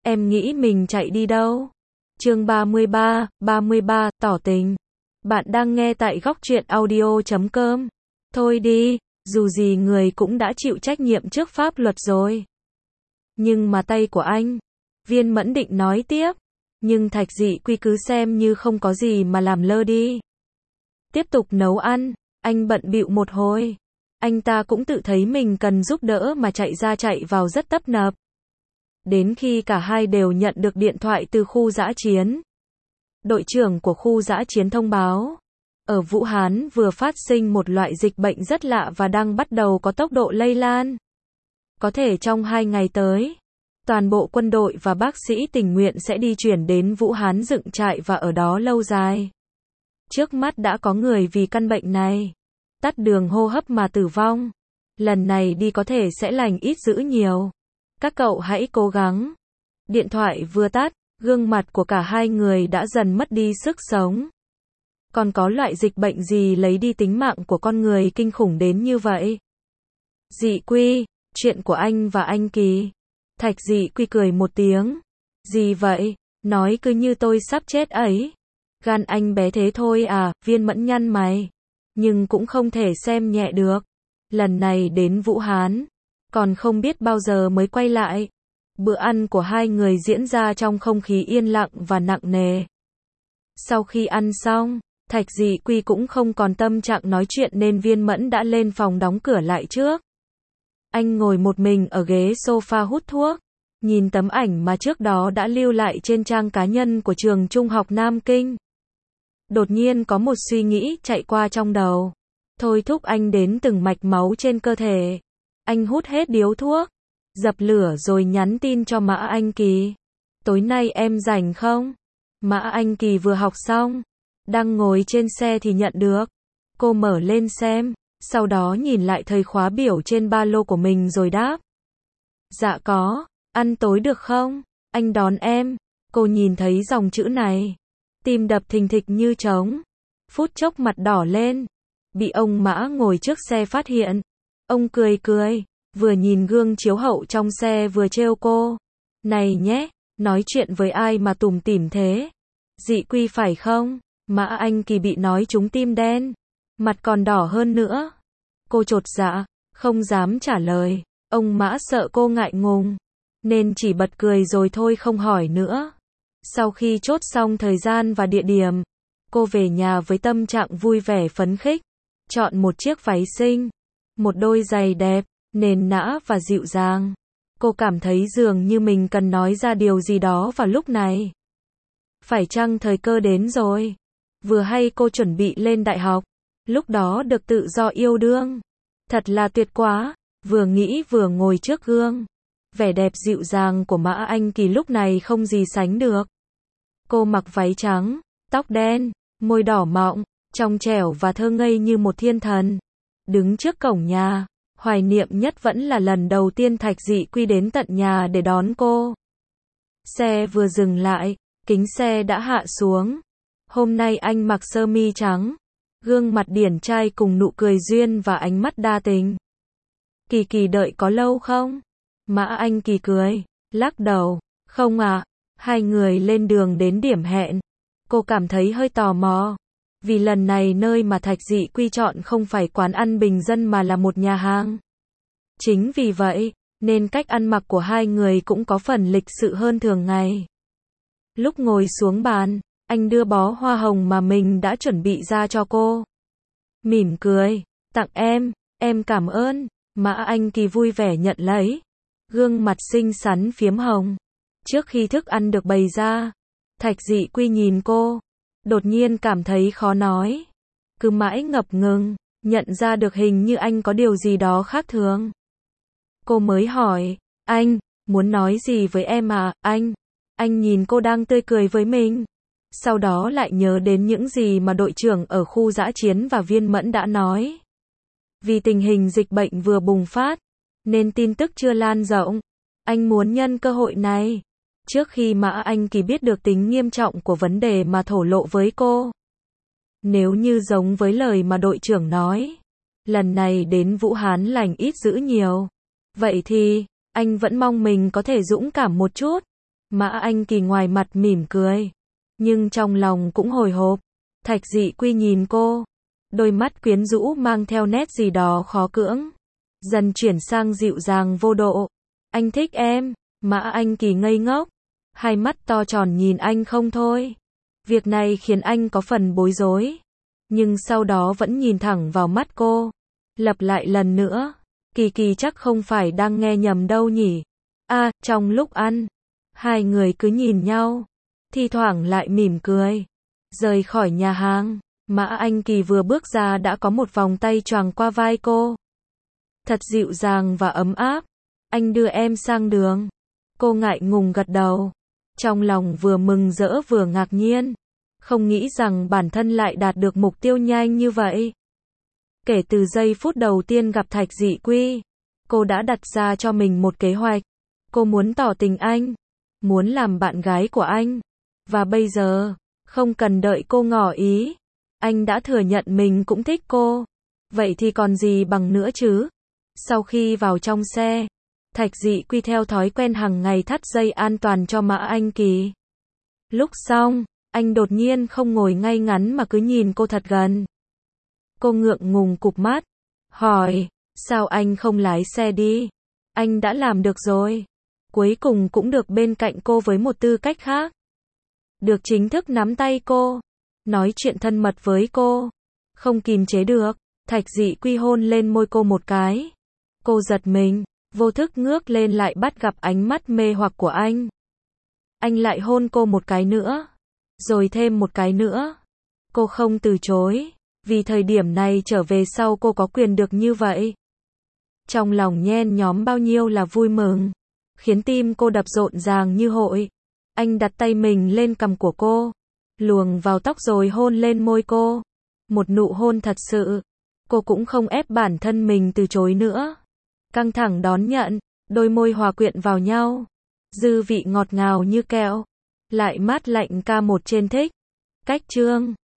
Em nghĩ mình chạy đi đâu? Chương 33, tỏ tình. Bạn đang nghe tại góc truyện audio.com. Thôi đi, dù gì người cũng đã chịu trách nhiệm trước pháp luật rồi. Nhưng mà tay của anh. Viên Mẫn định nói tiếp. Nhưng Thạch Dị Quy cứ xem như không có gì mà làm lơ đi. Tiếp tục nấu ăn, anh bận bịu một hồi. Anh ta cũng tự thấy mình cần giúp đỡ mà chạy ra chạy vào rất tấp nập. Đến khi cả hai đều nhận được điện thoại từ khu dã chiến. Đội trưởng của khu dã chiến thông báo, ở Vũ Hán vừa phát sinh một loại dịch bệnh rất lạ và đang bắt đầu có tốc độ lây lan. Có thể trong 2 ngày tới, toàn bộ quân đội và bác sĩ tình nguyện sẽ đi chuyển đến Vũ Hán dựng trại và ở đó lâu dài. Trước mắt đã có người vì căn bệnh này, tắc đường hô hấp mà tử vong. Lần này đi có thể sẽ lành ít dữ nhiều. Các cậu hãy cố gắng. Điện thoại vừa tắt, gương mặt của cả hai người đã dần mất đi sức sống. Còn có loại dịch bệnh gì lấy đi tính mạng của con người kinh khủng đến như vậy? Dị Quy, chuyện của anh và anh Kỳ. Thạch Dị Quy cười một tiếng. Gì vậy? Nói cứ như tôi sắp chết ấy. Gan anh bé thế thôi à? Viên Mẫn nhăn mày. Nhưng cũng không thể xem nhẹ được. Lần này đến Vũ Hán, còn không biết bao giờ mới quay lại. Bữa ăn của hai người diễn ra trong không khí yên lặng và nặng nề. Sau khi ăn xong, Thạch Dị Quy cũng không còn tâm trạng nói chuyện nên Viên Mẫn đã lên phòng đóng cửa lại trước. Anh ngồi một mình ở ghế sofa hút thuốc, nhìn tấm ảnh mà trước đó đã lưu lại trên trang cá nhân của trường trung học Nam Kinh. Đột nhiên có một suy nghĩ chạy qua trong đầu, thôi thúc anh đến từng mạch máu trên cơ thể. Anh hút hết điếu thuốc, dập lửa rồi nhắn tin cho Mã Anh Kỳ. Tối nay em rảnh không? Mã Anh Kỳ vừa học xong, đang ngồi trên xe thì nhận được. Cô mở lên xem, sau đó nhìn lại thời khóa biểu trên ba lô của mình rồi đáp. Dạ có, ăn tối được không? Anh đón em. Cô nhìn thấy dòng chữ này, tim đập thình thịch như trống. Phút chốc mặt đỏ lên. Bị ông Mã ngồi trước xe phát hiện. Ông cười, vừa nhìn gương chiếu hậu trong xe vừa trêu cô. Này nhé, nói chuyện với ai mà tủm tỉm thế? Dị Quy phải không? Mã Anh Kỳ bị nói trúng tim đen, mặt còn đỏ hơn nữa. Cô chột dạ, không dám trả lời. Ông Mã sợ cô ngại ngùng, nên chỉ bật cười rồi thôi không hỏi nữa. Sau khi chốt xong thời gian và địa điểm, cô về nhà với tâm trạng vui vẻ phấn khích. Chọn một chiếc váy xinh, một đôi giày đẹp, nền nã và dịu dàng. Cô cảm thấy dường như mình cần nói ra điều gì đó vào lúc này. Phải chăng thời cơ đến rồi? Vừa hay cô chuẩn bị lên đại học, lúc đó được tự do yêu đương. Thật là tuyệt quá, vừa nghĩ vừa ngồi trước gương. Vẻ đẹp dịu dàng của Mã Anh Kỳ lúc này không gì sánh được. Cô mặc váy trắng, tóc đen, môi đỏ mọng, trong trẻo và thơ ngây như một thiên thần. Đứng trước cổng nhà, hoài niệm nhất vẫn là lần đầu tiên Thạch Dị Quy đến tận nhà để đón cô. Xe vừa dừng lại, kính xe đã hạ xuống. Hôm nay anh mặc sơ mi trắng, gương mặt điển trai cùng nụ cười duyên và ánh mắt đa tình. Kỳ Kỳ đợi có lâu không? Mã Anh Kỳ cười, lắc đầu, không ạ. Hai người lên đường đến điểm hẹn. Cô cảm thấy hơi tò mò, vì lần này nơi mà Thạch Dị Quy chọn không phải quán ăn bình dân mà là một nhà hàng. Chính vì vậy, nên cách ăn mặc của hai người cũng có phần lịch sự hơn thường ngày. Lúc ngồi xuống bàn, anh đưa bó hoa hồng mà mình đã chuẩn bị ra cho cô. Mỉm cười, tặng em cảm ơn. Mã Anh Kỳ vui vẻ nhận lấy. Gương mặt xinh xắn phiếm hồng. Trước khi thức ăn được bày ra, Thạch Dị Quy nhìn cô, đột nhiên cảm thấy khó nói. Cứ mãi ngập ngừng, nhận ra được hình như anh có điều gì đó khác thường. Cô mới hỏi, anh, muốn nói gì với em à, anh? Anh nhìn cô đang tươi cười với mình. Sau đó lại nhớ đến những gì mà đội trưởng ở khu dã chiến và Viên Mẫn đã nói. Vì tình hình dịch bệnh vừa bùng phát, nên tin tức chưa lan rộng. Anh muốn nhân cơ hội này, trước khi Mã Anh Kỳ biết được tính nghiêm trọng của vấn đề mà thổ lộ với cô. Nếu như giống với lời mà đội trưởng nói, lần này đến Vũ Hán lành ít dữ nhiều. Vậy thì, anh vẫn mong mình có thể dũng cảm một chút. Mã Anh Kỳ ngoài mặt mỉm cười, nhưng trong lòng cũng hồi hộp. Thạch Dị Quy nhìn cô, đôi mắt quyến rũ mang theo nét gì đó khó cưỡng, dần chuyển sang dịu dàng vô độ. Anh thích em. Mã Anh Kỳ ngây ngốc, hai mắt to tròn nhìn anh không thôi. Việc này khiến anh có phần bối rối, nhưng sau đó vẫn nhìn thẳng vào mắt cô, lặp lại lần nữa. Kỳ Kỳ chắc không phải đang nghe nhầm đâu nhỉ. Trong lúc ăn, hai người cứ nhìn nhau, thi thoảng lại mỉm cười. Rời khỏi nhà hàng, Mã Anh Kỳ vừa bước ra đã có một vòng tay choàng qua vai cô. Thật dịu dàng và ấm áp. Anh đưa em sang đường. Cô ngại ngùng gật đầu, trong lòng vừa mừng rỡ vừa ngạc nhiên, không nghĩ rằng bản thân lại đạt được mục tiêu nhanh như vậy. Kể từ giây phút đầu tiên gặp Thạch Dị Quy, cô đã đặt ra cho mình một kế hoạch. Cô muốn tỏ tình anh, muốn làm bạn gái của anh. Và bây giờ, không cần đợi cô ngỏ ý, anh đã thừa nhận mình cũng thích cô. Vậy thì còn gì bằng nữa chứ? Sau khi vào trong xe, Thạch Dị Quy theo thói quen hàng ngày thắt dây an toàn cho Mã Anh Kỳ. Lúc xong, anh đột nhiên không ngồi ngay ngắn mà cứ nhìn cô thật gần. Cô ngượng ngùng cụp mắt, hỏi, sao anh không lái xe đi? Anh đã làm được rồi. Cuối cùng cũng được bên cạnh cô với một tư cách khác. Được chính thức nắm tay cô, nói chuyện thân mật với cô. Không kìm chế được, Thạch Dị Quy hôn lên môi cô một cái. Cô giật mình, vô thức ngước lên lại bắt gặp ánh mắt mê hoặc của anh. Anh lại hôn cô một cái nữa, rồi thêm một cái nữa. Cô không từ chối, vì thời điểm này trở về sau cô có quyền được như vậy. Trong lòng nhen nhóm bao nhiêu là vui mừng, khiến tim cô đập rộn ràng như hội. Anh đặt tay mình lên cằm của cô, luồn vào tóc rồi hôn lên môi cô. Một nụ hôn thật sự. Cô cũng không ép bản thân mình từ chối nữa. Căng thẳng đón nhận, đôi môi hòa quyện vào nhau. Dư vị ngọt ngào như kẹo, lại mát lạnh ca một trên thích. Cách chương